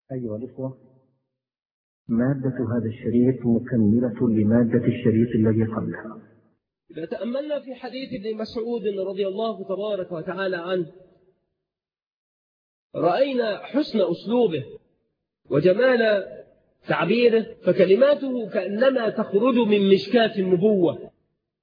أيها الأخوة، مادة هذا الشريط مكملة لمادة الشريط الذي قبلها. إذا تأملنا في حديث ابن مسعود رضي الله تبارك وتعالى عنه، رأينا حسن أسلوبه وجمال تعبيره، فكلماته كأنما تخرج من مشكاة النبوة.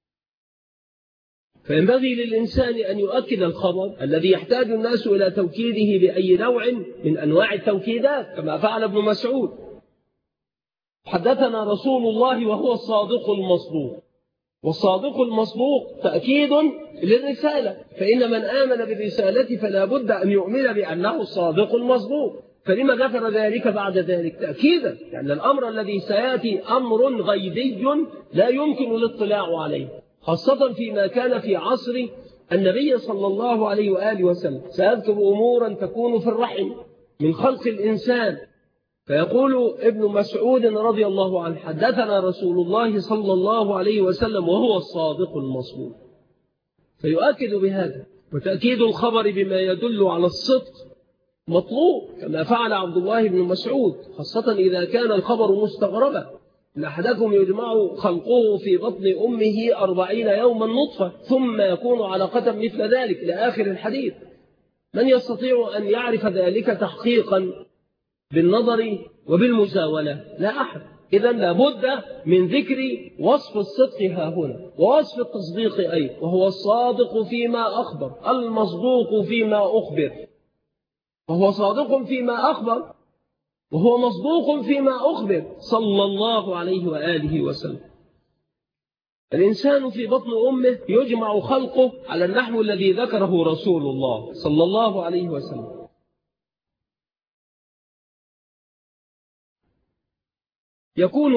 فينبغي للإنسان أن يؤكد الخبر الذي يحتاج الناس إلى توكيده بأي نوع من أنواع التوكيدات، كما فعل ابن مسعود. حدثنا رسول الله وهو الصادق المصدوق، والصادق المصدوق تأكيد للرسالة، فإن من آمن بالرسالة فلا بد أن يؤمن بأنه الصادق المصدوق. فلما ذكر ذلك بعد ذلك؟ تأكيدا، يعني الأمر الذي سيأتي أمر غيبي لا يمكن الاطلاع عليه، خاصة فيما كان في عصر النبي صلى الله عليه وآله وسلم. سيذكر أمورا تكون في الرحم من خلق الإنسان، فيقول ابن مسعود رضي الله عنه: حدثنا رسول الله صلى الله عليه وسلم وهو الصادق المصدوق. فيؤكد بهذا، وتأكيد الخبر بما يدل على الصدق مطلوب، كما فعل عبد الله بن مسعود، خاصة إذا كان الخبر مستغربا: إن أحدكم يجمع خلقه في بطن أمه 40 يوما نطفة ثم يكون علقة مثل ذلك إلى آخر الحديث. من يستطيع أن يعرف ذلك تحقيقا بالنظر وبالمزاولة؟ لا أحد. إذن لابد من ذكر وصف الصدق ها هنا، ووصف التصديق أيضا، وهو الصادق فيما أخبر، المصدوق فيما أخبر. وهو صادق فيما أخبر وهو مصدوق فيما أخبر صلى الله عليه وآله وسلم. الإنسان في بطن أمه يجمع خلقه على النحو الذي ذكره رسول الله صلى الله عليه وسلم. يكون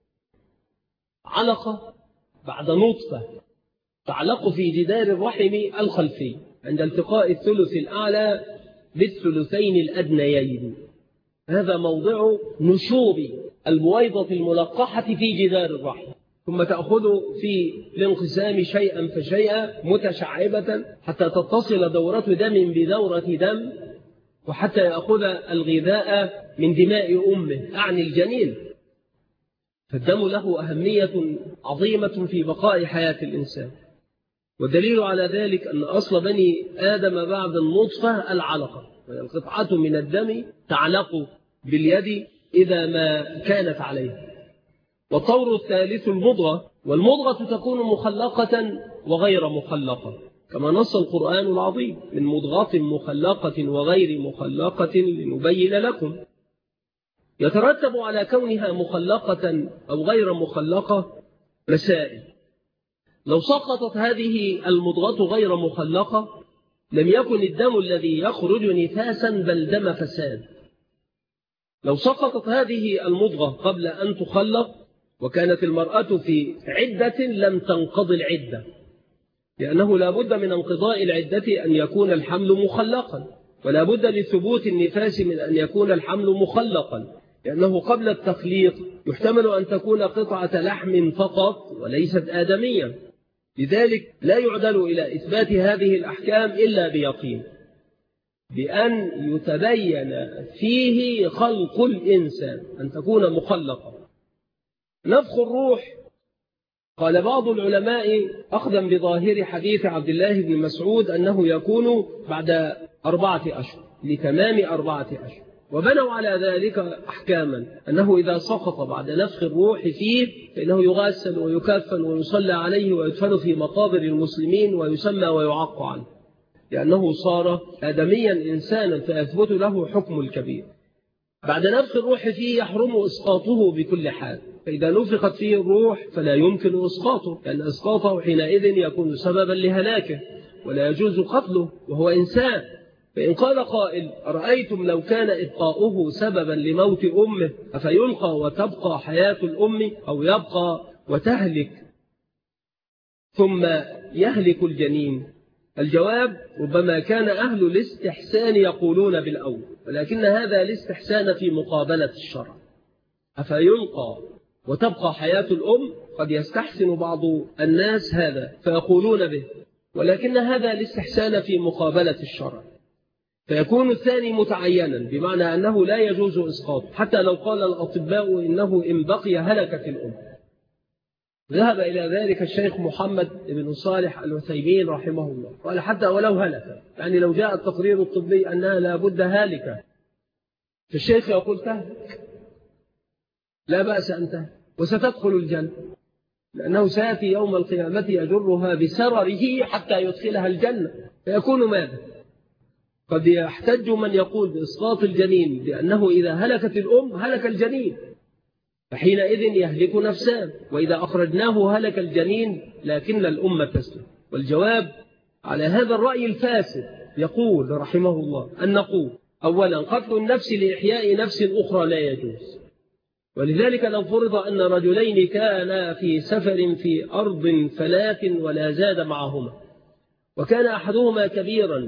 علقة بعد نطفة تعلق في جدار الرحم الخلفي عند التقاء الثلث الأعلى بالثلثين الأدنيين. هذا موضع نشوب البويضة الملقحة في جدار الرحم، ثم تأخذ في الانقسام شيئا فشيئا متشعبة حتى تتصل دورة دم بدورة دم، وحتى يأخذ الغذاء من دماء أمه، أعني الجنين. فالدم له أهمية عظيمة في بقاء حياة الإنسان، والدليل على ذلك أن أصل بني آدم بعد النطفة العلقة، وهي القطعة من الدم تعلق باليد إذا ما كانت عليه. والطور الثالث المضغة، والمضغة تكون مخلقة وغير مخلقة، كما نص القرآن العظيم: من مضغة مخلقة وغير مخلقة لنبين لكم. يترتب على كونها مخلقة أو غير مخلقة مسائل. لو سقطت هذه المضغة غير مخلقة لم يكن الدم الذي يخرج نفاسا بل دم فساد. لو سقطت هذه المضغة قبل أن تخلق وكانت المرأة في عدة لم تنقضي العدة، لأنه لا بد من انقضاء العدة أن يكون الحمل مخلقا، ولا بد لثبوت النفاس من أن يكون الحمل مخلقا، لأنه قبل التخليق يحتمل أن تكون قطعة لحم فقط وليست آدمية. لذلك لا يعدل إلى إثبات هذه الأحكام إلا بيقين، بأن يتبين فيه خلق الإنسان، أن تكون مخلقة. نفخ الروح، قال بعض العلماء أخذا بظاهر حديث عبد الله بن مسعود أنه يكون بعد 4 أشهر، لتمام 4 أشهر، وبنوا على ذلك أحكاما: أنه إذا سقط بعد نفخ الروح فيه فإنه يغسل ويكفن ويصلى عليه ويدفن في مقابر المسلمين ويسمى ويعق عنه، لأنه صار آدميا إنسانا فيثبت له حكم الكبير. بعد نفخ الروح فيه يحرم إسقاطه بكل حال، فإذا نفخت فيه الروح فلا يمكن إسقاطه، لأن إسقاطه حينئذ يكون سببا لهلاكه ولا يجوز قتله وهو إنسان. فإن قال قائل: أرأيتم لو كان إبقاؤه سببا لموت أمه أفيلقى وتبقى حياة الأم، أو يبقى وتهلك ثم يهلك الجنين؟ الجواب: ربما كان أهل الاستحسان يقولون بالأول، ولكن هذا الاستحسان في مقابلة الشرع. أفيلقى وتبقى حياة الأم قد يستحسن بعض الناس هذا فيقولون به، ولكن هذا الاستحسان في مقابلة الشرع. فيكون الثاني متعينا، بمعنى أنه لا يجوز إسقاطه حتى لو قال الأطباء إنه إن بقي هلكت الأم. ذهب إلى ذلك الشيخ محمد بن صالح العثيمين رحمه الله، قال حتى ولو هلك، يعني لو جاء التقرير الطبي أنها لابد هالكة، فالشيخ يقول تهلك، لا بأس أن تهلك وستدخل الجنة، لأنه سيأتي يوم القيامة يجرها بسرره حتى يدخلها الجنة، فيكون ماذا؟ قد يحتج من يقول بإسقاط الجنين بأنه إذا هلكت الأم هلك الجنين، فحينئذ يهلك نفسان، وإذا أخرجناه هلك الجنين لكن الأم تسلم. والجواب على هذا الرأي الفاسد يقول رحمه الله أن نقول أولا قتل النفس لإحياء نفس أخرى لا يجوز، ولذلك لو فرض أن رجلين كانا في سفر في أرض فلات ولا زاد معهما، وكان أحدهما كبيرا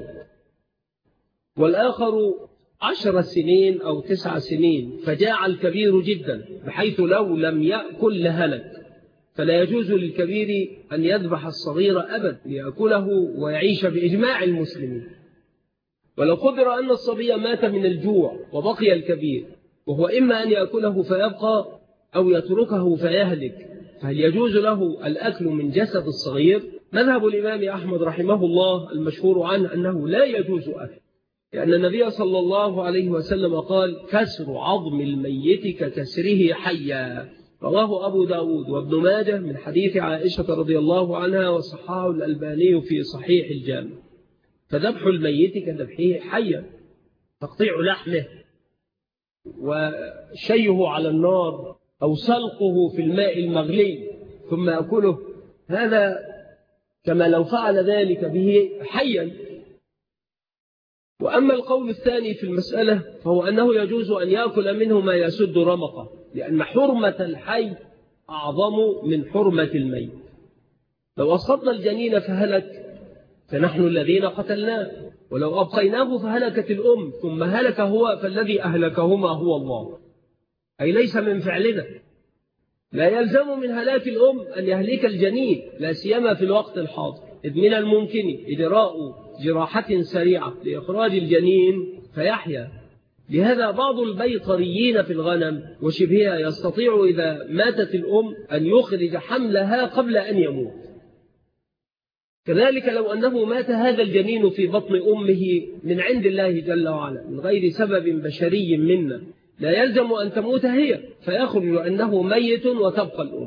والآخر 10 سنين أو 9 سنين، فجاع الكبير جدا بحيث لو لم يأكل لهلك، فلا يجوز للكبير أن يذبح الصغير أبدا ليأكله ويعيش بإجماع المسلمين. ولو قدر أن الصبي مات من الجوع وبقي الكبير، وهو إما أن يأكله فيبقى أو يتركه فيهلك، فهل يجوز له الأكل من جسد الصغير؟ مذهب الإمام أحمد رحمه الله المشهور عنه أنه لا يجوز أكل، لأن النبي صلى الله عليه وسلم قال كسر عظم الميت ككسره حيا، رواه أبو داود وابن ماجه من حديث عائشة رضي الله عنها، وصححه الألباني في صحيح الجامع. فذبح الميت كذبحه حيا، تقطيع لحمه وشيه على النار أو سلقه في الماء المغلي ثم أكله، هذا كما لو فعل ذلك به حيا. وأما القول الثاني في المسألة فهو أنه يجوز أن يأكل منه ما يسد رمقه، لأن حرمة الحي أعظم من حرمة الميت. لو أسقطنا الجنين فهلك فنحن الذين قتلناه، ولو أبقيناه فهلكت الأم ثم هلك هو، فالذي أهلكهما هو الله، أي ليس من فعلنا. لا يلزم من هلاك الأم أن يهلك الجنين، لا سيما في الوقت الحاضر، إذ من الممكن إجراء جراحة سريعة لإخراج الجنين فيحيا. لهذا بعض البيطريين في الغنم وشبهها يستطيع إذا ماتت الأم أن يخرج حملها قبل أن يموت. كذلك لو أنه مات هذا الجنين في بطن أمه من عند الله جل وعلا من غير سبب بشري منا، لا يلزم أن تموت هي فيخرج أنه ميت وتبقى الأم.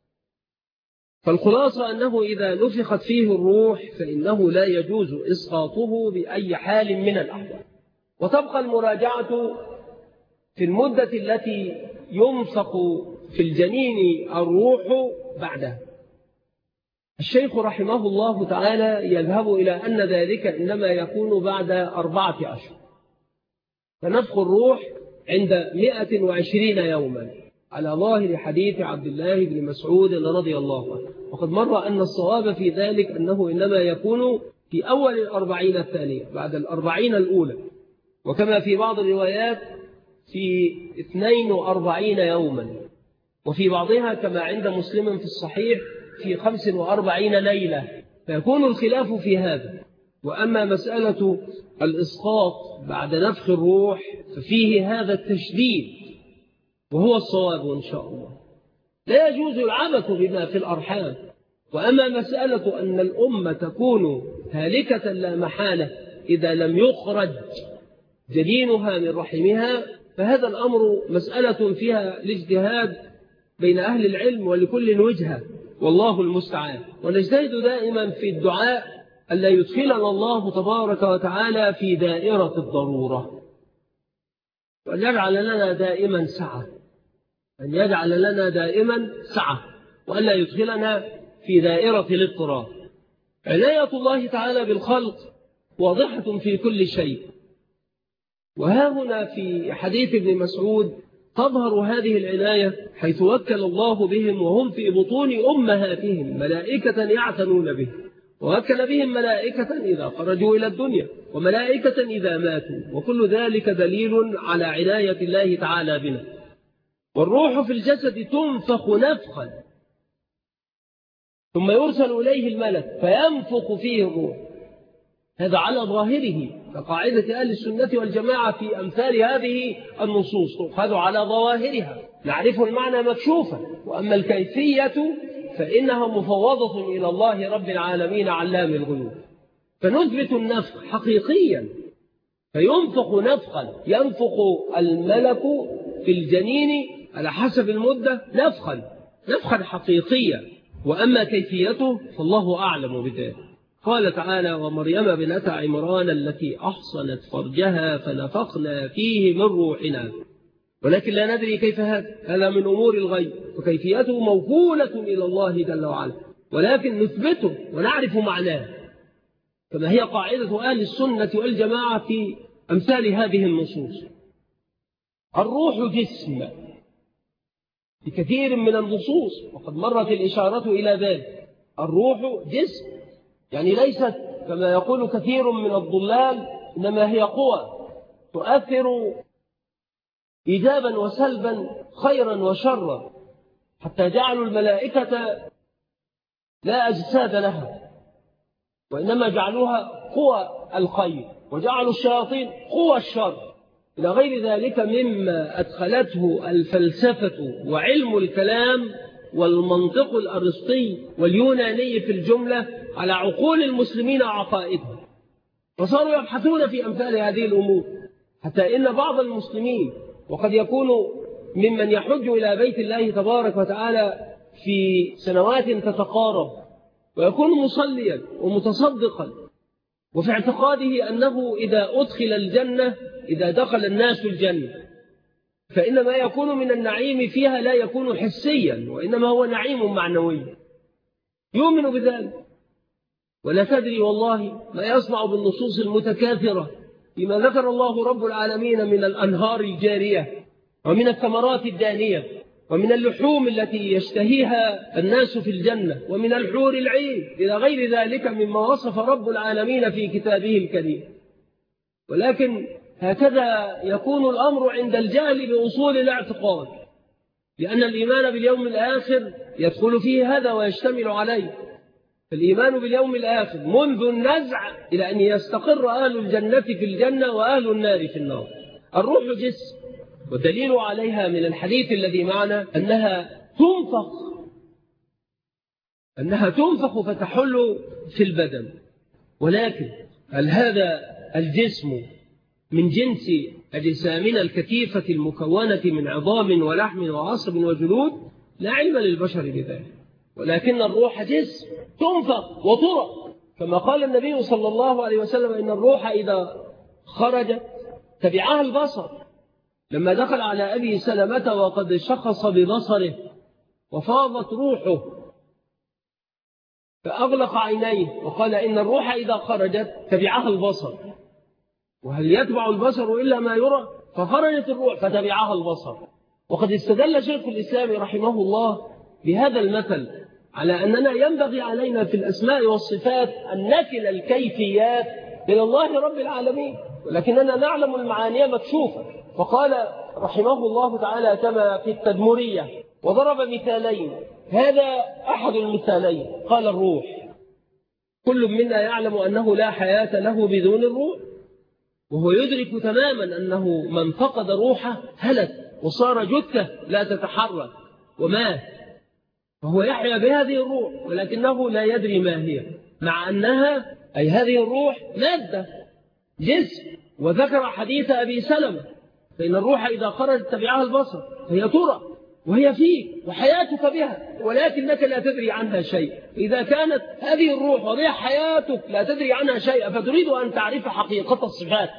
فالخلاصة أنه إذا نفخت فيه الروح فإنه لا يجوز إسقاطه بأي حال من الأحوال، وتبقى المراجعة في المدة التي يمسك في الجنين الروح بعدها. الشيخ رحمه الله تعالى يذهب إلى أن ذلك إنما يكون بعد 4 أشهر، فنفخ الروح عند 120 يوما على ظاهر حديث عبد الله بن مسعود رضي الله عنه. وقد مر أن الصواب في ذلك أنه إنما يكون في أول 40 الثانية بعد 40 الأولى، وكما في بعض الروايات في 42 يوما، وفي بعضها كما عند مسلم في الصحيح في 45 ليلة، فيكون الخلاف في هذا. وأما مسألة الإسقاط بعد نفخ الروح ففيه هذا التشديد، وهو الصواب إن شاء الله. لا يجوز العبث بما في الأرحام. وأما مسألة أن الأمة تكون هالكة لا محالة إذا لم يخرج جنينها من رحمها، فهذا الأمر مسألة فيها الاجتهاد بين أهل العلم ولكل وجهة، والله المستعان. ونجتهد دائما في الدعاء ألا يدخلنا الله تبارك وتعالى في دائرة الضرورة، وأن يجعل لنا دائما سعة، أن يجعل لنا دائما سعة، وألا يدخلنا في دائرة الاضطرار. عناية الله تعالى بالخلق واضحة في كل شيء، وها هنا في حديث ابن مسعود تظهر هذه العناية، حيث وكل الله بهم وهم في بطون أمهاتهم ملائكة يعتنون به، ووكل بهم ملائكة إذا خرجوا إلى الدنيا، وملائكة إذا ماتوا، وكل ذلك دليل على عناية الله تعالى بنا. والروح في الجسد تنفخ نفخا ثم يرسل إليه الملك فينفخ فيه الروح، هذا على ظاهره كقاعدة أهل السنة والجماعة في أمثال هذه النصوص، تؤخذ على ظواهرها، نعرف المعنى مكشوفا، وأما الكيفية فإنها مفوضة إلى الله رب العالمين علام الغيوب. فنثبت النفخ حقيقيا، فينفخ نفخا، ينفخ الملك في الجنين على حسب المدة نفخا حقيقيا، وأما كيفيته فالله أعلم بذلك. قال تعالى: ومريم بنت عمران التي أحصنت فرجها فنفخنا فيه من روحنا، ولكن لا ندري كيف هذا من أمور الغيب، وكيفيته موكولة إلى الله جل وعلا، ولكن نثبته ونعرف معناه، كما هي قاعدة أهل السنة والجماعة في أمثال هذه النصوص. الروح جسم في كثير من النصوص، وقد مرت الإشارة إلى ذلك. الروح جسم، يعني ليست كما يقول كثير من الضلال، إنما هي قوى تؤثر إيجابا وسلبا، خيرا وشرا، حتى جعلوا الملائكة لا أجساد لها، وإنما جعلوها قوى الخير، وجعلوا الشياطين قوى الشر، إلى غير ذلك مما أدخلته الفلسفة وعلم الكلام والمنطق الأرسطي واليوناني في الجملة على عقول المسلمين وعقائدهم، وصاروا يبحثون في أمثال هذه الأمور، حتى إن بعض المسلمين وقد يكون ممن يحج إلى بيت الله تبارك وتعالى في سنوات تتقارب، ويكون مصليا ومتصدقا، وفي اعتقاده أنه إذا أدخل الجنة، إذا دخل الناس الجنة، فإن ما يكون من النعيم فيها لا يكون حسيا، وإنما هو نعيم معنوي، يؤمن بذلك، ولا تدري والله ما يصنع بالنصوص المتكاثرة بما ذكر الله رب العالمين من الأنهار الجارية، ومن الثمرات الدانية، ومن اللحوم التي يشتهيها الناس في الجنة، ومن الحور العين، إلى غير ذلك مما وصف رب العالمين في كتابه الكريم. ولكن هكذا يكون الأمر عند الجهل بأصول الاعتقاد، لأن الإيمان باليوم الآخر يدخل فيه هذا ويشتمل عليه. الإيمان باليوم الآخر منذ النزع إلى أن يستقر أهل الجنة في الجنة وأهل النار في النار. الروح جسم، والدليل عليها من الحديث الذي معنا أنها تنفخ فتحل في البدن. ولكن هل هذا الجسم من جنس أجسامنا الكثيفة المكونة من عظام ولحم وعصب وجلود؟ لا علم للبشر بذلك، ولكن الروح جسم تنفخ وطرق، كما قال النبي صلى الله عليه وسلم: إن الروح إذا خرجت تبعها البصر. لما دخل على أبي سلمة وقد شخص ببصره وفاضت روحه فأغلق عينيه وقال: إن الروح إذا خرجت تبعها البصر، وهل يتبع البصر إلا ما يرى؟ فخرجت الروح فتبعها البصر. وقد استدل شيخ الإسلام رحمه الله بهذا المثل على أننا ينبغي علينا في الأسماء والصفات أن نكل الكيفيات إلى الله رب العالمين، ولكننا نعلم المعاني مكشوفة. وقال رحمه الله تعالى كما في التدمرية، وضرب مثالين، هذا أحد المثالين، قال: الروح كل منا يعلم أنه لا حياة له بدون الروح، وهو يدرك تماما أنه من فقد روحه هلك وصار جثة لا تتحرك ومات، فهو يحيا بهذه الروح ولكنه لا يدري ما هي، مع أنها أي هذه الروح مادة جسم. وذكر حديث أبي سلمة: فإن الروح إذا خرجت تبعها البصر، فهي ترى وهي فيك وحياتك بها، ولكنك لا تدري عنها شيء. إذا كانت هذه الروح وبها حياتك لا تدري عنها شيء، فتريد أن تعرف حقيقة الصفات،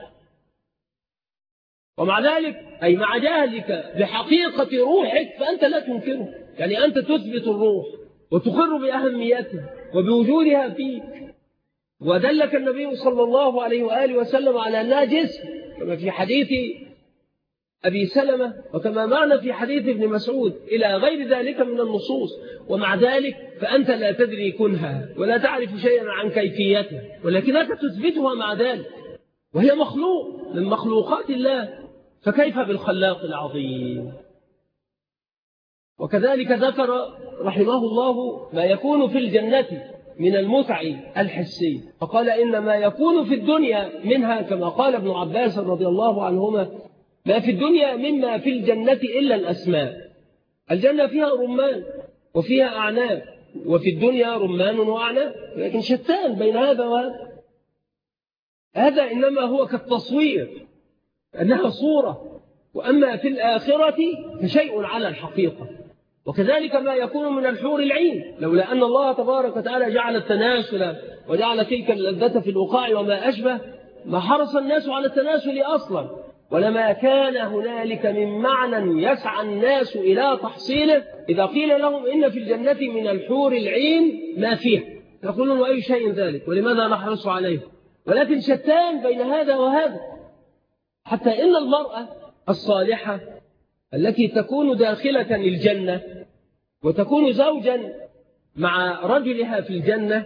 ومع ذلك أي مع جهلك بحقيقة روحك فأنت لا تنكره، يعني أنت تثبت الروح وتقر بأهميتها وبوجودها فيك. ودلك النبي صلى الله عليه وآله وسلم على أنها جسم، كما في حديث أبي سلمة وكما معنا في حديث ابن مسعود إلى غير ذلك من النصوص. ومع ذلك فأنت لا تدري كنها ولا تعرف شيئا عن كيفيتها، ولكنك تثبتها مع ذلك، وهي مخلوق من مخلوقات الله، فكيف بالخلاق العظيم؟ وكذلك ذكر رحمه الله ما يكون في الجنة من المتع الحسية. فقال إن ما يكون في الدنيا منها كما قال ابن عباس رضي الله عنهما ما في الدنيا مما في الجنة إلا الأسماء. الجنة فيها رمان وفيها أعناب، وفي الدنيا رمان وأعناب، لكن شتان بين هذا وهذا. هذا إنما هو كالتصوير أنها صورة، وأما في الآخرة فشيء على الحقيقة. وكذلك ما يكون من الحور العين، لولا أن الله تبارك وتعالى جعل التناسل وجعل تلك اللذة في الوقاع وما أشبه ما حرص الناس على التناسل أصلا، ولما كان هنالك من معنى يسعى الناس إلى تحصيله إذا قيل لهم إن في الجنة من الحور العين ما فيها يقولون أي شيء ذلك ولماذا نحرص عليه؟ ولكن شتان بين هذا وهذا، حتى إن المرأة الصالحة التي تكون داخلة الجنة وتكون زوجا مع رجلها في الجنة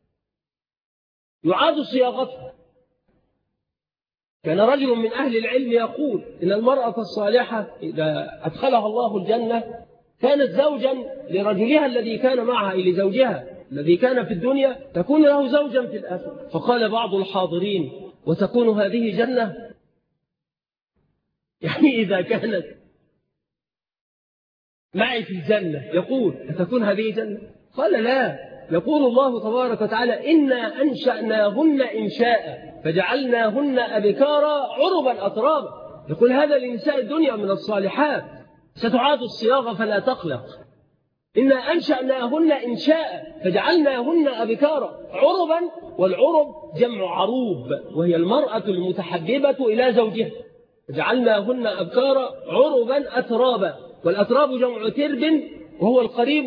يعاد صياغتها. كان رجل من أهل العلم يقول إن المرأة الصالحة إذا أدخلها الله الجنة كانت زوجا لرجلها الذي كان معها، لزوجها الذي كان في الدنيا تكون له زوجا في الآخرة. فقال بعض الحاضرين وتكون هذه جنة؟ يعني إذا كانت معي في الجنة يقول أتكون هذه جنة؟ قال لا، يقول الله تبارك وتعالى إنا أنشأناهن إنشاء فجعلناهن أبكارا عربا أترابا. يقول هذا لنساء الدنيا من الصالحات، ستعاد الصياغة فلا تقلق. إنا أنشأناهن إنشاء فجعلناهن أبكارا عربا، والعرب جمع عروب وهي المرأة المتحببة إلى زوجها. فجعلناهن أبكارا عربا أترابا، والأتراب جمع ترب وهو القريب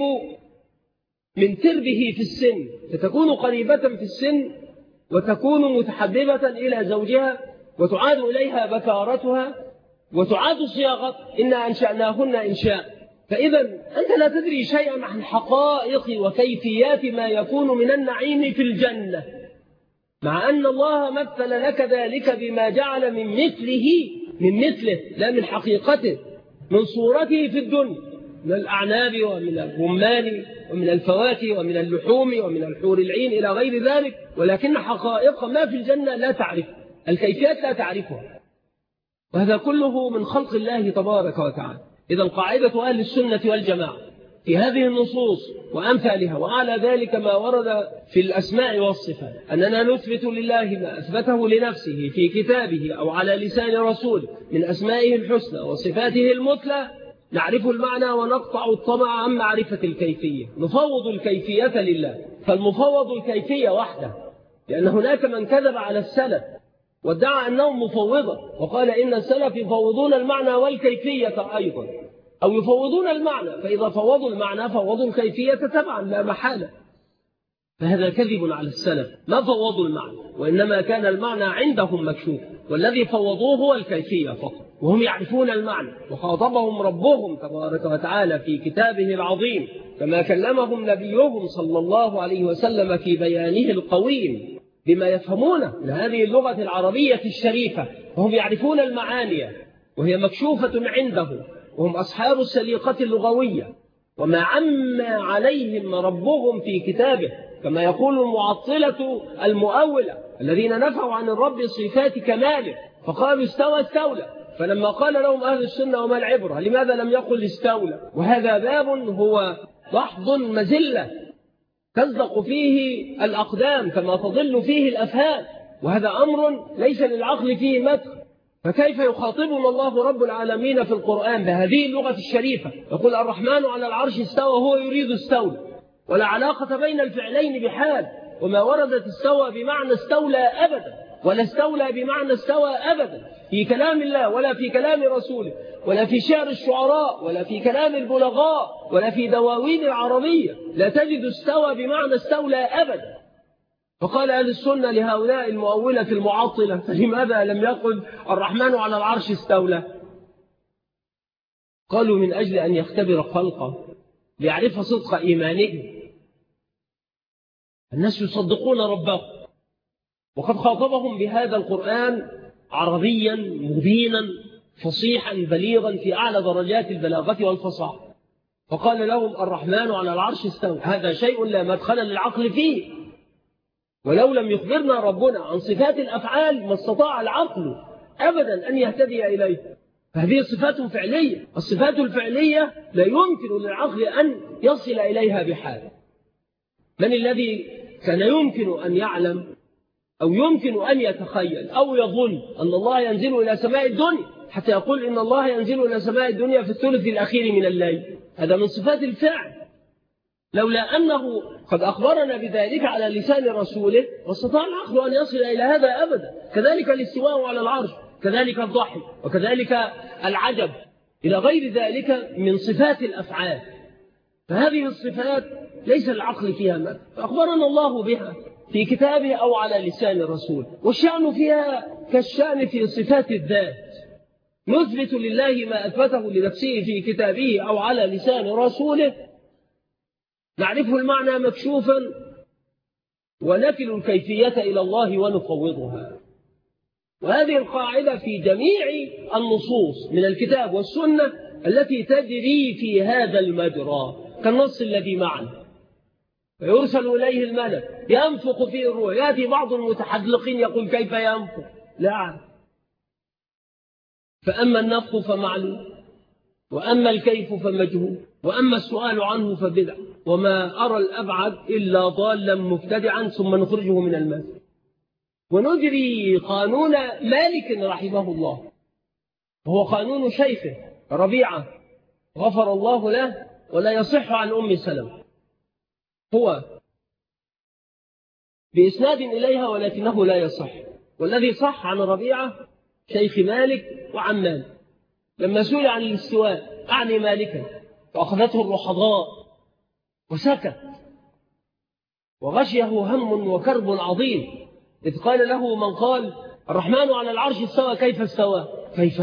من تربه في السن، فتكون قريبة في السن وتكون متحببة إلى زوجها وتعاد إليها بكارتها وتعاد صياغة إنا أنشأناهن إنشاء. فإذا أنت لا تدري شيئا عن حقائق وكيفيات ما يكون من النعيم في الجنة، مع أن الله مثل لك ذلك بما جعل من مثله لا من حقيقته، من صورته في الدنيا، من الأعناب ومن الرمان ومن الفواكه ومن اللحوم ومن الحور العين إلى غير ذلك، ولكن حقائق ما في الجنة لا تعرف، الكيفيات لا تعرفها، وهذا كله من خلق الله تبارك وتعالى. إذا قاعدة أهل السنة والجماعة في هذه النصوص وأمثالها وعلى ذلك ما ورد في الأسماء والصفات أننا نثبت لله ما أثبته لنفسه في كتابه أو على لسان رسوله من أسمائه الحسنى وصفاته المثلى، نعرف المعنى ونقطع الطمع عن معرفة الكيفية، نفوض الكيفية لله، فالمفوض الكيفية وحده، لأن هناك من كذب على السلف وادعى أنهم مفوضة وقال إن السلف يفوضون المعنى والكيفية أيضا، أو يفوضون المعنى، فإذا فوضوا المعنى فوضوا الكيفية تبعا لا محالة. فهذا كذب على السلف، ما فوضوا المعنى، وإنما كان المعنى عندهم مكشوف، والذي فوضوه هو الكيفية فقط، وهم يعرفون المعنى. وخاطبهم ربهم تبارك وتعالى في كتابه العظيم كما كلمهم نبيهم صلى الله عليه وسلم في بيانه القويم بما يفهمونه من هذه اللغة العربية الشريفة، وهم يعرفون المعاني وهي مكشوفة عندهم، وهم أصحاب السليقة اللغوية، وما عم عليهم ربهم في كتابه، كما يقول المعطلة المؤولة الذين نفوا عن الرب صفات كماله فقالوا استولى، فلما قال لهم أهل السنة وما العبرة لماذا لم يقل استولى؟ وهذا باب هو ضحض مزلة تزدق فيه الأقدام كما تضل فيه الأفهام، وهذا أمر ليس للعقل فيه مدخل. فكيف يخاطبنا الله رب العالمين في القرآن بهذه اللغة الشريفة؟ يقول الرحمن على العرش استوى، هو يريد استولى، ولا علاقة بين الفعلين بحال، وما وردت استوى بمعنى استولى أبدا، ولا استولى بمعنى استوى أبدا في كلام الله ولا في كلام رسوله ولا في شعر الشعراء ولا في كلام البلغاء ولا في دواوين العربية، لا تجد استوى بمعنى استولى أبدا. فقال أهل السنة لهؤلاء المؤولة المعطلة فلماذا لم يقل الرحمن على العرش استولى؟ قالوا من أجل أن يختبر خلقه ليعرف صدق إيمانهم. الناس يصدقون ربهم، وقد خاطبهم بهذا القرآن عربيا مبينا فصيحا بليغا في أعلى درجات البلاغة والفصاحة، فقال لهم الرحمن على العرش استوى. هذا شيء لا مدخل للعقل فيه، ولو لم يخبرنا ربنا عن صفات الأفعال ما استطاع العقل أبدا أن يهتدي إليه. فهذه صفات فعلية، الصفات الفعلية لا يمكن للعقل أن يصل إليها بحال. من الذي كان يمكن أن يعلم أو يمكن أن يتخيل أو يظن أن الله ينزل إلى سماء الدنيا حتى يقول إن الله ينزل إلى سماء الدنيا في الثلث الأخير من الليل؟ هذا من صفات الفعل، لولا أنه قد أخبرنا بذلك على لسان رسوله واستطاع العقل أن يصل إلى هذا أبدا. كذلك الاستواء على العرش، كذلك الضحك، وكذلك العجب، إلى غير ذلك من صفات الأفعال. فهذه الصفات ليس العقل فيها مدى، فأخبرنا الله بها في كتابه أو على لسان الرسول. والشأن فيها كالشأن في صفات الذات، نثبت لله ما أثبته لنفسه في كتابه أو على لسان رسوله، نعرفه المعنى مكشوفا، ونكل الكيفية إلى الله ونفوضها. وهذه القاعدة في جميع النصوص من الكتاب والسنة التي تجري في هذا المجرى، كالنص الذي معنا. ويرسل إليه الملك ينفخ فيه الروح. يأتي بعض المتحدلقين يقول كيف ينفخ؟ لا. فأما النفخ فمعلوم، وأما الكيف فمجهول، وأما السؤال عنه فبدع، وما أرى الأبعد إلا ضالا مبتدعا ثم نخرجه من المسجد. ونجري قانون مالك رحمه الله، وهو قانون شيخه ربيعة غفر الله له، ولا يصح عن أم سلمة، هو بإسناد إليها ولكنه لا يصح. والذي صح عن ربيعة شيخ مالك وعن مالك لما سئل عن الاستواء أعني مالكا فأخذته الرحضاء وسكت، وغشيه هم وكرب عظيم إذ قال له من قال الرحمن على العرش استوى كيف استوى؟ كيف؟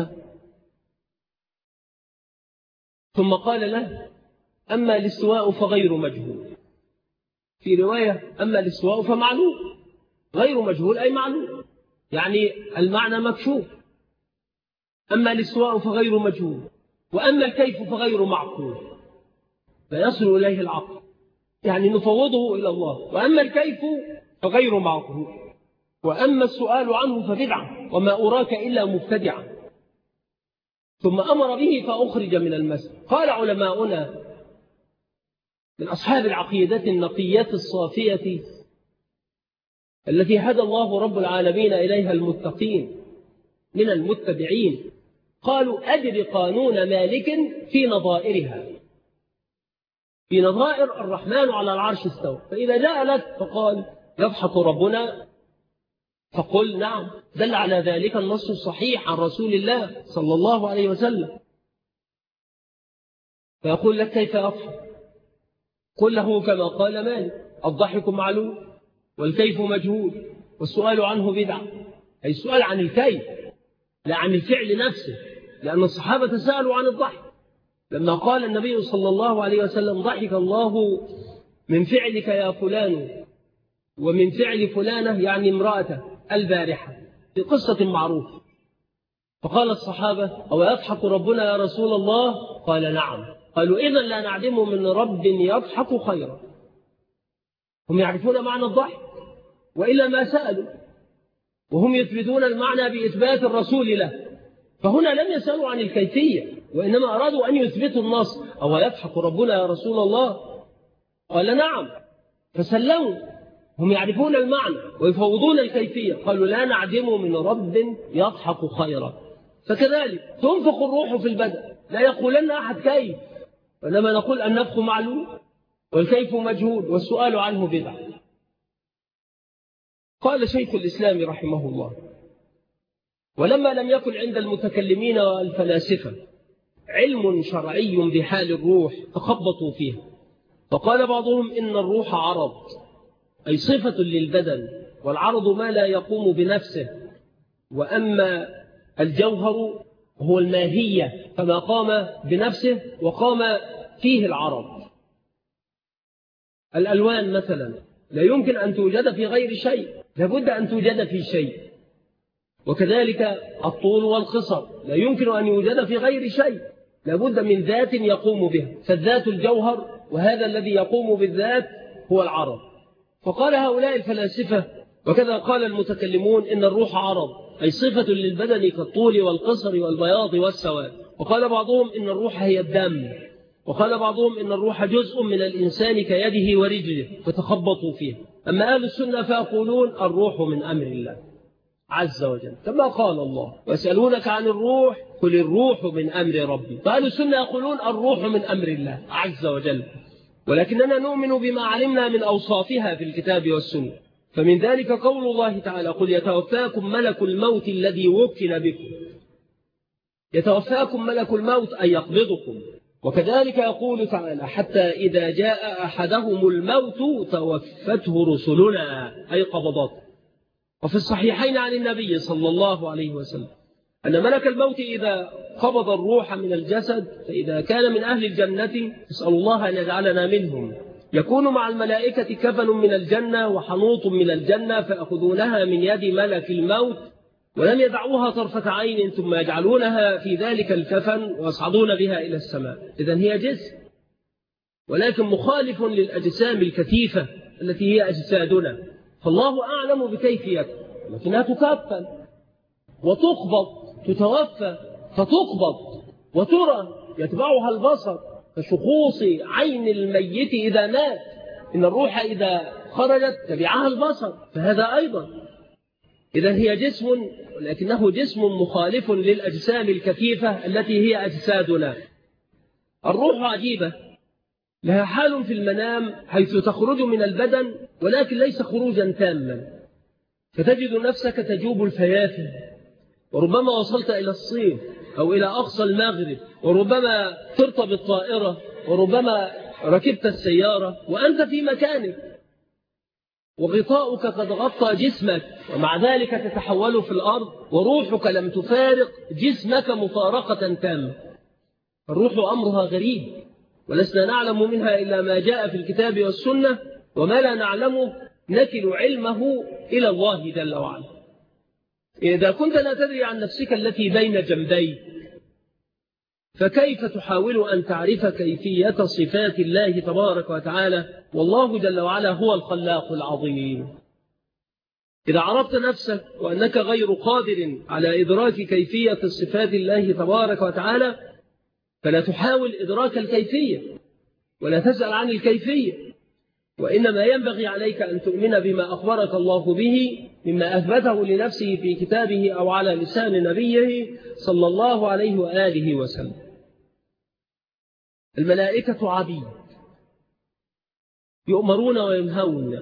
ثم قال له أما الاستواء فغير مجهول. في رواية أما الاستواء فمعلوم، غير مجهول أي معلوم، يعني المعنى مكشوف. أما الاستواء فغير مجهول، وأما الكيف فغير معقول، لا يصل إليه العقل، يعني نفوضه إلى الله. وأما الكيف فغير معقول، وأما السؤال عنه فبدعة، وما أراك إلا مبتدعا. ثم أمر به فأخرج من المسجد. قال علماؤنا من أصحاب العقيدة النقية الصافية التي هدى الله رب العالمين إليها المتقين من المتبعين، قالوا أجر قانون مالك في نظائرها، في نظائر الرحمن على العرش استوى. فإذا جاء لك فقال يضحك ربنا فقل نعم، دل على ذلك النص الصحيح عن رسول الله صلى الله عليه وسلم. فيقول لك كيف يضحك؟ قل له كما قال مالك الضحك معلوم والكيف مجهول والسؤال عنه بدعة، أي السؤال عن الكيف لا عن الفعل نفسه، لأن الصحابة سألوا عن الضحك لما قال النبي صلى الله عليه وسلم ضحك الله من فعلك يا فلان ومن فعل فلانة، يعني امرأته البارحة، في قصة معروفة. فقال الصحابة أو يضحك ربنا يا رسول الله؟ قال نعم. قالوا إذن لا نعدم من رب يضحك خيرا. هم يعرفون معنى الضحك وإلا ما سألوا، وهم يثبتون المعنى بإثبات الرسول له. فهنا لم يسألوا عن الكيفية، وإنما أرادوا أن يثبتوا النص. أو يضحك ربنا يا رسول الله؟ قال نعم. فسلموا، هم يعرفون المعنى ويفوضون الكيفية. قالوا لا نعدم من رب يضحك خيرا. فكذلك تنفخ الروح في البدن، لا يقولن أحد كيف، وإنما نقول النفخ معلوم والكيف مجهول والسؤال عنه بدعة. قال شيخ الإسلام رحمه الله ولما لم يكن عند المتكلمين والفلاسفة علم شرعي بحال الروح تخبطوا فيها، فقال بعضهم إن الروح عرض، أي صفة للبدن، والعرض ما لا يقوم بنفسه، وأما الجوهر هو الماهية فما قام بنفسه وقام فيه العرض. الألوان مثلا لا يمكن أن توجد في غير شيء، لابد أن توجد في شيء. وكذلك الطول والقصر لا يمكن أن يوجد في غير شيء، لابد من ذات يقوم بها، فالذات الجوهر، وهذا الذي يقوم بالذات هو العرض. فقال هؤلاء الفلاسفة وكذا قال المتكلمون إن الروح عرض، أي صفة للبدن كالطول والقصر والبياض والسواد. وقال بعضهم إن الروح هي الدم، وقال بعضهم إن الروح جزء من الإنسان كيده ورجله فتخبطوا فيها. أما أهل السنة فيقولون الروح من أمر الله عز وجل كما قال الله ويسألونك عن الروح قل الروح من أمر ربي. فأهل السنة يقولون الروح من أمر الله عز وجل، ولكننا نؤمن بما علمنا من أوصافها في الكتاب والسنة. فمن ذلك قول الله تعالى قل يتوفاكم ملك الموت الذي وكل بكم. يتوفاكم ملك الموت أي يقبضكم. وكذلك يقول تعالى حتى إذا جاء أحدهم الموت توفته رسلنا أي قبضات. وفي الصحيحين عن النبي صلى الله عليه وسلم أن ملك الموت إذا قبض الروح من الجسد فإذا كان من أهل الجنة نسأل الله أن يجعلنا منهم يكون مع الملائكة كفن من الجنة وحنوط من الجنة فيأخذونها من يد ملك الموت ولم يدعوها طرفة عين ثم يجعلونها في ذلك الكفن ويصعدون بها إلى السماء. إذن هي جسم ولكن مخالف للأجسام الكثيفة التي هي أجسادنا، فالله أعلم بكيفيته، لكنها تكفن وتقبض، تتوفى فتقبض وترى يتبعها البصر كشخوص عين الميت إذا مات، إن الروح إذا خرجت تبعها البصر، فهذا أيضا. إذا هي جسم ولكنه جسم مخالف للأجسام الكثيفة التي هي أجسادنا. الروح عجيبة، لها حال في المنام حيث تخرج من البدن ولكن ليس خروجا تاما، فتجد نفسك تجوب الفيافي، وربما وصلت إلى الصين أو إلى أقصى المغرب، وربما طرت بالطائرة، وربما ركبت السيارة وأنت في مكانك وغطاؤك قد غطى جسمك، ومع ذلك تتحول في الأرض وروحك لم تفارق جسمك مفارقة تامة. الروح أمرها غريب ولسنا نعلم منها إلا ما جاء في الكتاب والسنة، وما لا نعلمه نكل علمه إلى الله جل وعلا. إذا كنت لا تدري عن نفسك التي بين جنبيك فكيف تحاول أن تعرف كيفية صفات الله تبارك وتعالى، والله جل وعلا هو الخلاق العظيم. إذا عرفت نفسك وأنك غير قادر على إدراك كيفية صفات الله تبارك وتعالى فلا تحاول إدراك الكيفية ولا تسأل عن الكيفية، وإنما ينبغي عليك أن تؤمن بما أخبرك الله به مما أثبته لنفسه في كتابه أو على لسان نبيه صلى الله عليه وآله وسلم. الملائكة عبيد يؤمرون وينهون،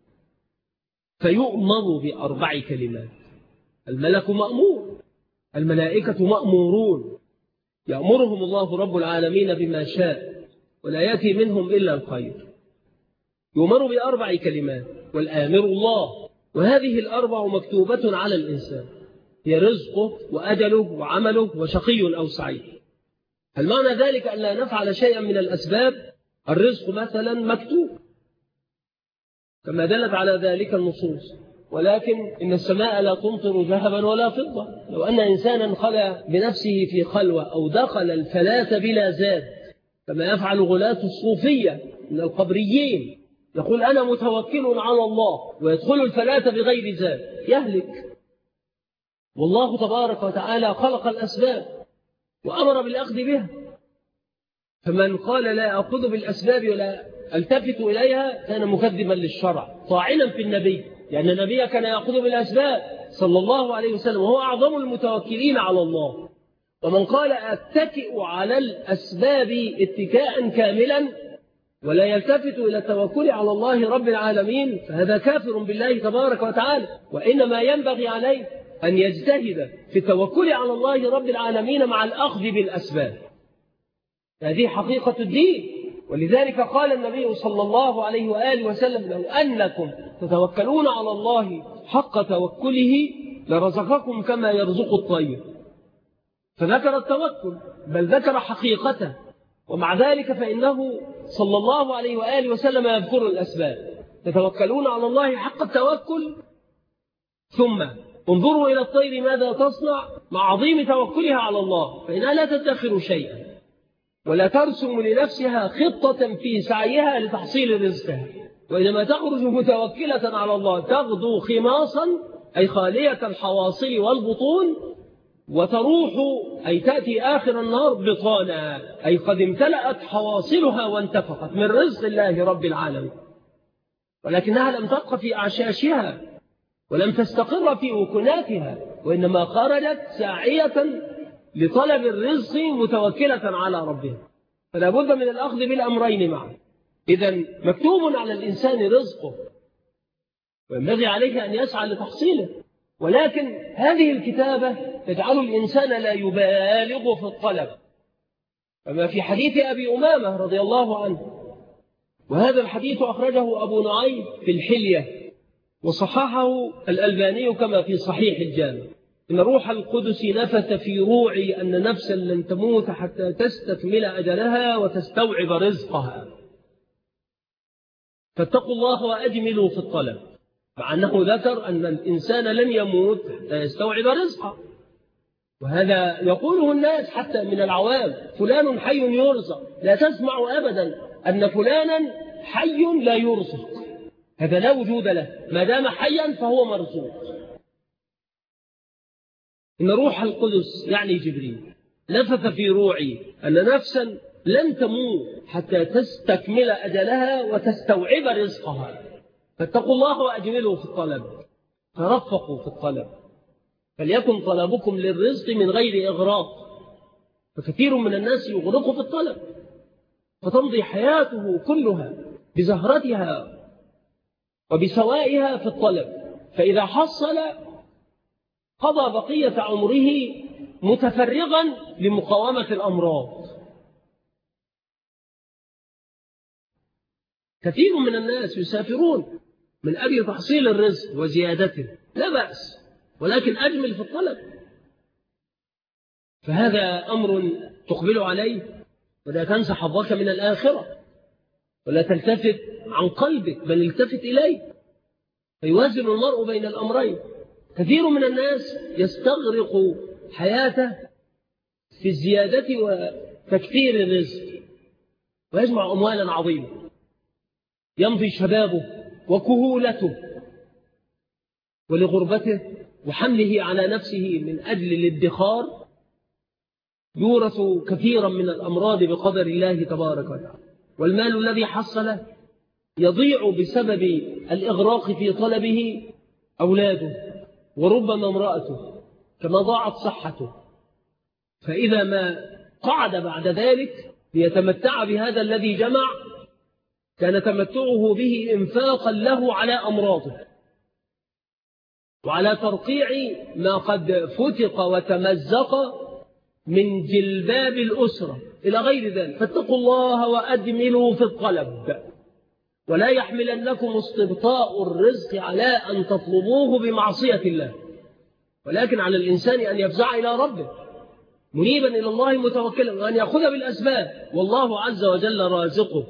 فيؤمر بأربع كلمات. الملك مأمور، الملائكة مأمورون، يأمرهم الله رب العالمين بما شاء ولا يأتي منهم إلا الخير. يؤمر بأربع كلمات والآمر الله، وهذه الأربع مكتوبة على الإنسان، هي رزقه وأجله وعمله وشقي أو سعيد. هل معنى ذلك أن لا نفعل شيئا من الأسباب؟ الرزق مثلا مكتوب كما دلت على ذلك النصوص، ولكن إن السماء لا تمطر ذهبا ولا فضة. لو أن إنسانا خلى بنفسه في خلوة أو دخل الفلاة بلا زاد كما يفعل غلاة الصوفية من القبريين، يقول أنا متوكل على الله ويدخل الفلاة بغير زاد، يهلك. والله تبارك وتعالى خلق الأسباب وأمر بالأخذ بها، فمن قال لا أخذ بالأسباب ولا التفت إليها كان مكذبا للشرع طاعنا في النبي، لأن النبي كان يأخذ بالأسباب صلى الله عليه وسلم وهو أعظم المتوكلين على الله. ومن قال أتكئ على الأسباب اتكاء كاملا ولا يلتفت إلى التوكل على الله رب العالمين فهذا كافر بالله تبارك وتعالى. وإنما ينبغي عليه أن يجتهد في التوكل على الله رب العالمين مع الأخذ بالأسباب، هذه حقيقة الدين. ولذلك قال النبي صلى الله عليه وآله وسلم لو أنكم تتوكلون على الله حق توكله لرزقكم كما يرزق الطير، فذكر التوكل بل ذكر حقيقته، ومع ذلك فإنه صلى الله عليه وآله وسلم يذكر الأسباب. تتوكلون على الله حق التوكل، ثم انظروا إلى الطير ماذا تصنع مع عظيم توكلها على الله، فإنها لا تدخر شيئا ولا ترسم لنفسها خطة في سعيها لتحصيل رزقها، وإنما تخرج متوكلة على الله، تغدو خماصا أي خالية الحواصل والبطون، وتروح أي تأتي آخر النهار بطانا أي قد امتلأت حواصلها وانتفقت من رزق الله رب العالمين، ولكنها لم تبق في أعشاشها ولم تستقر في وكناتها، وإنما خرجت ساعية لطلب الرزق متوكلة على ربها. فلا بد من الأخذ بالأمرين معا. إذن مكتوب على الإنسان رزقه وينبغي عليه أن يسعى لتحصيله، ولكن هذه الكتابة تجعل الإنسان لا يبالغ في الطلب، كما في حديث أبي أمامة رضي الله عنه، وهذا الحديث أخرجه أبو نعيم في الحلية وصححه الألباني كما في صحيح الجامع: إن روح القدس نفث في روعي أن نفسا لن تموت حتى تستكمل أجلها وتستوعب رزقها، فاتقوا الله وأجملوا في الطلب، مع أنه ذكر أن الإنسان لن يموت حتى يستوعب رزقه، وهذا يقوله الناس حتى من العوام: فلان حي يرزق. لا تسمع أبدا أن فلانا حي لا يرزق، هذا لا وجود له، ما دام حيا فهو مرزوق. إن روح القدس يعني جبريل نفث في روعي أن نفسا لن تموت حتى تستكمل أجلها وتستوعب رزقها، فاتقوا الله وأجملوا في الطلب، ترفقوا في الطلب، فليكن طلبكم للرزق من غير إغراق. فكثير من الناس يغرق في الطلب، فتمضي حياته كلها بزهرتها وبسوائها في الطلب، فإذا حصل قضى بقية عمره متفرغا لمقاومة الأمراض. كثير من الناس يسافرون من أجل تحصيل الرزق وزيادته، لا بأس، ولكن أجمل في الطلب، فهذا أمر تقبل عليه، ولا تنسى حظك من الآخرة، ولا تلتفت عن قلبك بل التفت إليه، فيوازن المرء بين الأمرين. كثير من الناس يستغرق حياته في الزيادة وتكثير الرزق، ويجمع أموالا عظيمة، يمضي شبابه وكهولته، ولغربته وحمله على نفسه من أجل الادخار يورث كثيرا من الأمراض بقدر الله تبارك وتعالى. والمال الذي حصله يضيع بسبب الإغراق في طلبه أولاده، وربما امرأته، كما ضاعت صحته. فإذا ما قعد بعد ذلك ليتمتع بهذا الذي جمع، كان تمتعه به إنفاقا له على أمراضه وعلى ترقيع ما قد فتق وتمزق من جلباب الأسرة إلى غير ذلك. فاتقوا الله وأجملوا في الطلب، ولا يحملنكم استبطاء الرزق على أن تطلبوه بمعصية الله، ولكن على الإنسان أن يفزع إلى ربه منيبا إلى الله متوكلا، وأن يأخذ بالأسباب، والله عز وجل رازقه.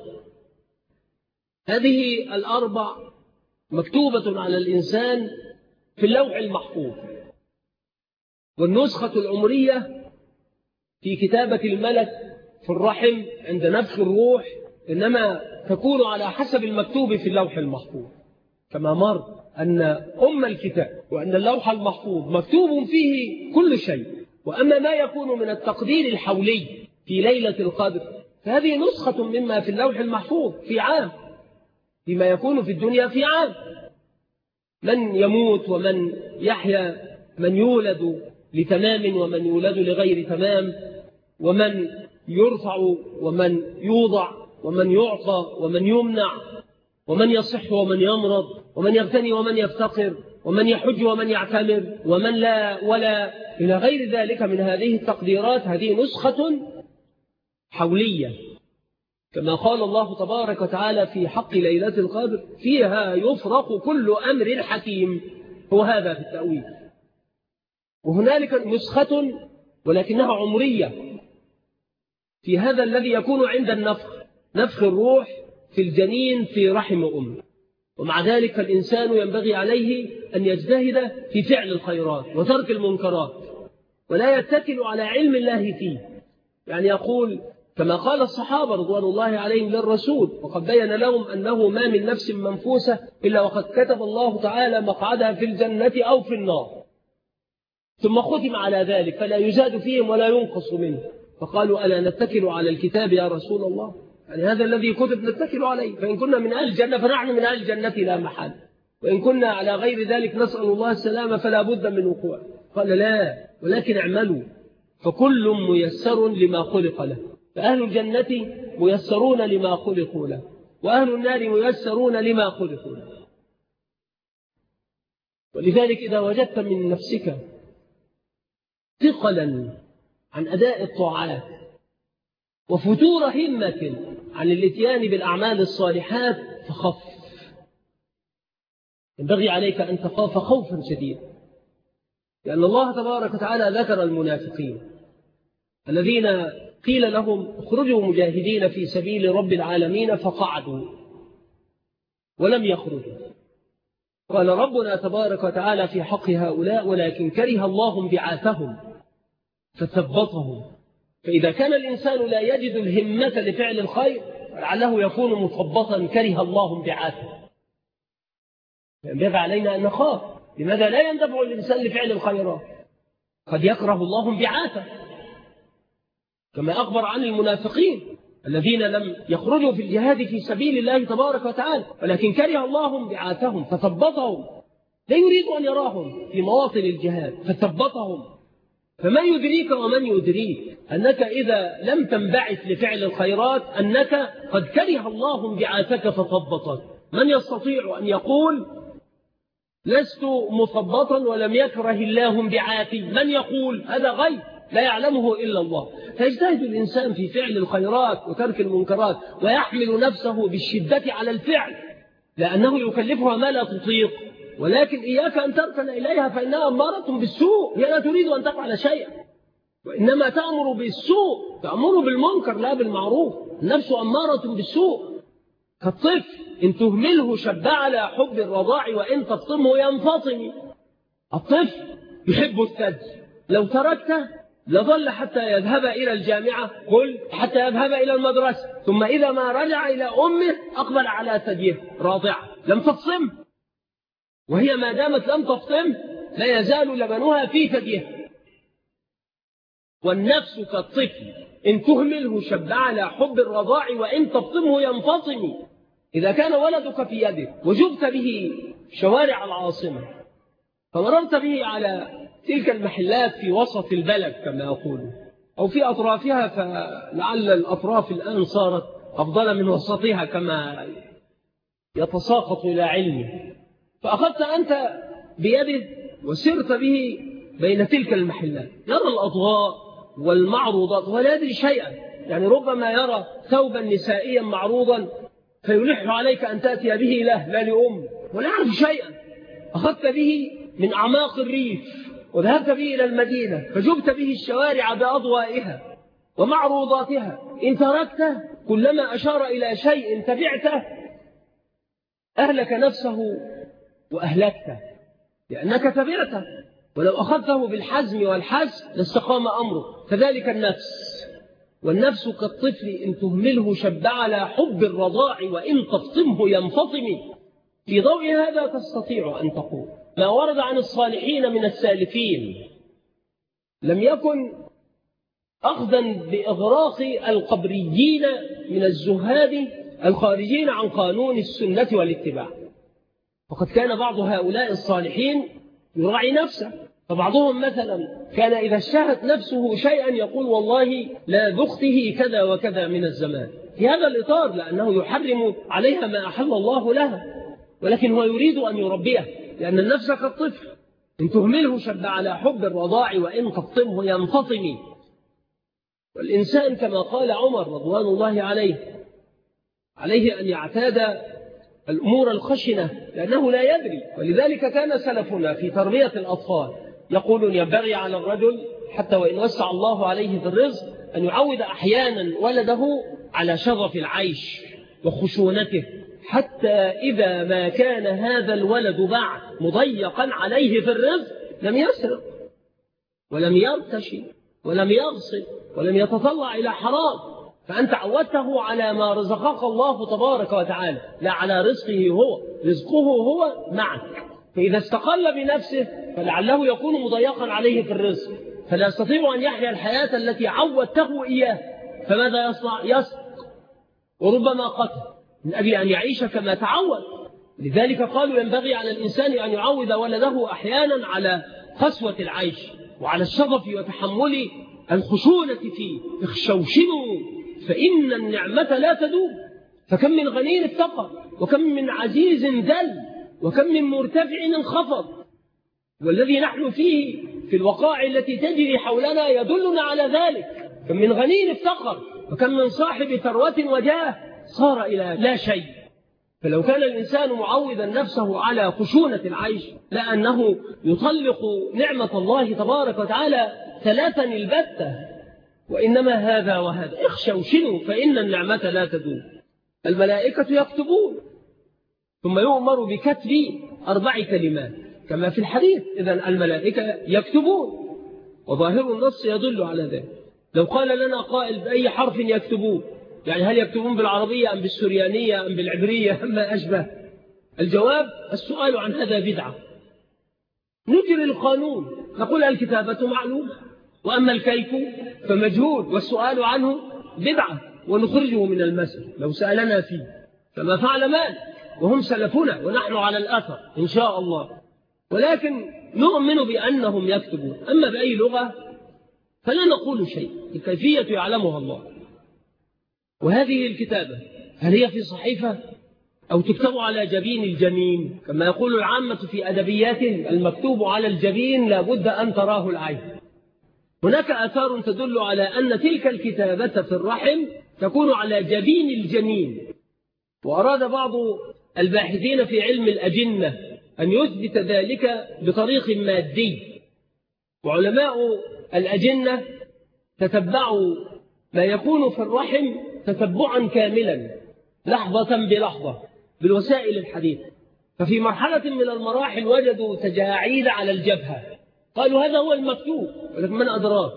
هذه الأربع مكتوبة على الإنسان في اللوح المحفوظ، والنسخة العمرية في كتابة الملك في الرحم عند نفخ الروح إنما تكون على حسب المكتوب في اللوح المحفوظ، كما مر أن أم الكتاب وأن اللوح المحفوظ مكتوب فيه كل شيء. وأما ما يكون من التقدير الحولي في ليلة القدر فهذه نسخة مما في اللوح المحفوظ في عام، فيما يكون في الدنيا في عام. من يموت ومن يحيا، من يولد لتمام ومن يولد لغير تمام، ومن يرفع ومن يوضع، ومن يعطى ومن يمنع، ومن يصح ومن يمرض، ومن يغتني ومن يفتقر، ومن يحج ومن يعتمر، ومن لا ولا إلى غير ذلك من هذه التقديرات. هذه نسخة حولية، كما قال الله تبارك وتعالى في حق ليلة القدر: فيها يفرق كل أمر حكيم. هو هذا في التأويل. وهنالك نسخة ولكنها عمرية في هذا الذي يكون عند نفخ الروح في الجنين في رحم أمه. ومع ذلك الإنسان ينبغي عليه أن يجتهد في فعل الخيرات وترك المنكرات، ولا يتكل على علم الله فيه. يعني يقول كما قال الصحابة رضوان الله عليهم للرسول، وقد بين لهم أنه ما من نفس منفوسة إلا وقد كتب الله تعالى مقعدها في الجنة أو في النار، ثم ختم على ذلك فلا يزاد فيهم ولا ينقص منه. فقالوا ألا نتكل على الكتاب يا رسول الله؟ يعني هذا الذي كتب نتكل عليه، فإن كنا من أهل الجنة فنحن من أهل الجنة لا محل، وإن كنا على غير ذلك نسأل الله السلامة فلا بد من وقوع. قال لا، ولكن اعملوا فكل ميسر لما خلق له، فأهل الجنة ميسرون لما خلقوا له، وأهل النار ميسرون لما خلقوا له. ولذلك إذا وجدت من نفسك ثقلا عن أداء الطاعات وفتور همة عن الاتيان بالأعمال الصالحات فخف، ينبغي عليك أن تخاف خوفا شديدا، لأن الله تبارك وتعالى ذكر المنافقين الذين قيل لهم اخرجوا مجاهدين في سبيل رب العالمين فقعدوا ولم يخرجوا. قال ربنا تبارك وتعالى في حق هؤلاء ولكن كره الله بعاثهم فثبطهم. فإذا كان الإنسان لا يجد الهمة لفعل الخير لعله يكون مثبطا كره الله بعاثه. ينبغي علينا أن نخاف. لماذا لا يندفع الإنسان لفعل الخيرات؟ قد يكره الله بعاثه، كما أخبر عن المنافقين الذين لم يخرجوا في الجهاد في سبيل الله تبارك وتعالى، ولكن كره الله بعاثهم فثبطهم، لا يريد أن يراهم في مواطن الجهاد فثبطهم. فما يدريك ومن يدريك أنك إذا لم تنبعث لفعل الخيرات أنك قد كره الله بعاثك فثبطك. من يستطيع أن يقول لست مثبطا ولم يكره الله بعاثي؟ من يقول؟ هذا غيب لا يعلمه إلا الله. فيجتهد الإنسان في فعل الخيرات وترك المنكرات ويحمل نفسه بالشدة على الفعل لأنه يكلفها ما لا تطيق، ولكن إياك أن تركن إليها فإنها أمارة بالسوء، هي لا تريد أن تفعل شيئا وإنما تأمر بالسوء، تأمر بالمنكر لا بالمعروف. النفس أمارة بالسوء كالطفل إن تهمله شب على حب الرضاع وإن تفطمه ينفطم. الطفل يحب الثلج، لو تركته لظل حتى يذهب إلى الجامعة، قل حتى يذهب إلى المدرسة، ثم إذا ما رجع إلى أمه أقبل على ثديه راضعة لم تفطم، وهي ما دامت لم تفطم لا يزال لبنها في ثديها. والنفس كالطفل إن تهمله شب على حب الرضاع وإن تفطمه ينفطم. إذا كان ولدك في يدك وجبت به شوارع العاصمة فمررت به على تلك المحلات في وسط البلد كما يقولون أو في أطرافها، فلعل الأطراف الآن صارت أفضل من وسطها كما يتساقط إلى علمه، فأخذت أنت بيده وسرت به بين تلك المحلات، يرى الأضواء والمعروضات ولا يدري شيئا، يعني ربما يرى ثوبا نسائيا معروضا فيلح عليك أن تأتي به له لا لأم ولا يعرف شيئا. أخذت به من أعماق الريف وذهبت به إلى المدينة فجبت به الشوارع بأضوائها ومعروضاتها، إن تركته كلما أشار إلى شيء تبعته أهلك نفسه وأهلكته لأنك تبعته، ولو أخذته بالحزم والحزم لاستقام أمره. كذلك النفس، والنفس كالطفل إن تهمله شب على حب الرضاع وإن تفطمه ينفطم. في ضوء هذا تستطيع أن تقول ما ورد عن الصالحين من السالفين لم يكن أخذا بإغراق القبريين من الزهاد الخارجين عن قانون السنة والاتباع، وقد كان بعض هؤلاء الصالحين يراعي نفسه، فبعضهم مثلا كان إذا اشتهت نفسه شيئا يقول والله لا ذقته كذا وكذا من الزمان في هذا الإطار لأنه يحرم عليها ما أحل الله لها، ولكن هو يريد أن يربيه لأن النفس كالطفل إن تهمله شب على حب الرضاع وإن تفطمه ينفطم. والإنسان كما قال عمر رضوان الله عليه أن يعتاد الأمور الخشنة لأنه لا يدري، ولذلك كان سلفنا في تربية الأطفال يقولون ينبغي على الرجل حتى وإن وسع الله عليه في الرزق أن يعود أحيانا ولده على شرف العيش وخشونته، حتى إذا ما كان هذا الولد بعد مضيقا عليه في الرزق لم يسرق ولم يرتشي ولم يغصب ولم يتطلع إلى حرام، فأنت عودته على ما رزقك الله تبارك وتعالى، لا على رزقه هو، رزقه هو معك. فإذا استقل بنفسه فلعله يكون مضيقا عليه في الرزق، فلا يستطيع أن يحيا الحياة التي عودته إياه. فماذا يصنع؟ يسرق، وربما قتل من أجل أن يعيش كما تعود. لذلك قالوا ينبغي على الإنسان أن يعود ولده أحيانا على قسوة العيش وعلى الشظف وتحمل الخشونة فيه. اخشوشنوا فإن النعمة لا تدوم. فكم من غني افتقر، وكم من عزيز ذل، وكم من مرتفع انخفض. والذي نحن فيه في الوقائع التي تجري حولنا يدلنا على ذلك. كم من غني افتقر، وكم من صاحب ثروة وجاه صار إلى لا شيء. فلو كان الإنسان معودا نفسه على خشونة العيش لأنه يطلق نعمة الله تبارك وتعالى ثلاثا البتة. وإنما هذا وهذا. اخشوشنوا فإن النعمة لا تدوم. الملائكة يكتبون، ثم يؤمر بكتب 4 كلمات كما في الحديث. إذن الملائكة يكتبون، وظاهر النص يدل على ذلك. لو قال لنا قائل بأي حرف يكتبون، يعني هل يكتبون بالعربية أم بالسريانية أم بالعبرية أم ما أشبه؟ الجواب: السؤال عن هذا بدعة. نجري القانون، نقول الكتابة معلومة، وأما الكيف فمجهول، والسؤال عنه بدعة، ونخرجه من المسجد لو سألنا فيه، كما فعل مالك، وهم سلفنا ونحن على الأثر إن شاء الله. ولكن نؤمن بأنهم يكتبون. أما بأي لغة فلا نقول شيء، الكيفية يعلمها الله. وهذه الكتابة هل هي في صحيفة أو تكتب على جبين الجنين؟ كما يقول العامة في أدبياتهم: المكتوب على الجبين لابد أن تراه العين. هناك آثار تدل على أن تلك الكتابة في الرحم تكون على جبين الجنين. وأراد بعض الباحثين في علم الأجنة أن يثبت ذلك بطريق مادي. وعلماء الأجنة تتبعوا ما يكون في الرحم تتبعا كاملا لحظة بلحظة بالوسائل الحديثة. ففي مرحلة من المراحل وجدوا تجاعيد على الجبهة، قالوا هذا هو المكتوب، ولكن من أدراك؟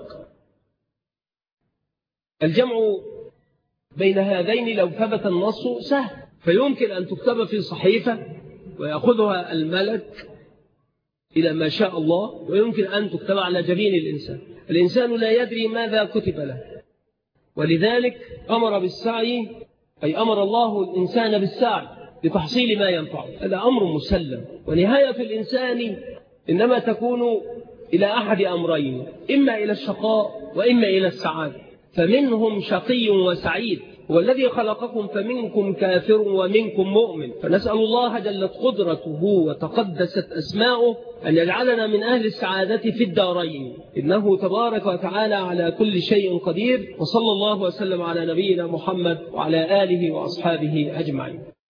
الجمع بين هذين لو ثبت النص سهل، فيمكن أن تكتب في صحيفة ويأخذها الملك إلى ما شاء الله، ويمكن أن تكتب على جبين الإنسان. الإنسان لا يدري ماذا كتب له، ولذلك أمر بالسعي، أي أمر الله الإنسان بالسعي لتحصيل ما ينفعه. هذا أمر مسلم. ونهاية الإنسان إنما تكون إلى أحد أمرين: إما إلى الشقاء وإما إلى السعادة. فمنهم شقي وسعيد، والذي خلقكم فمنكم كافر ومنكم مؤمن. فنسأل الله جلت قدرته وتقدست أسماؤه أن يجعلنا من أهل السعادة في الدارين، إنه تبارك وتعالى على كل شيء قدير. وصلى الله وسلم على نبينا محمد وعلى آله وأصحابه أجمعين.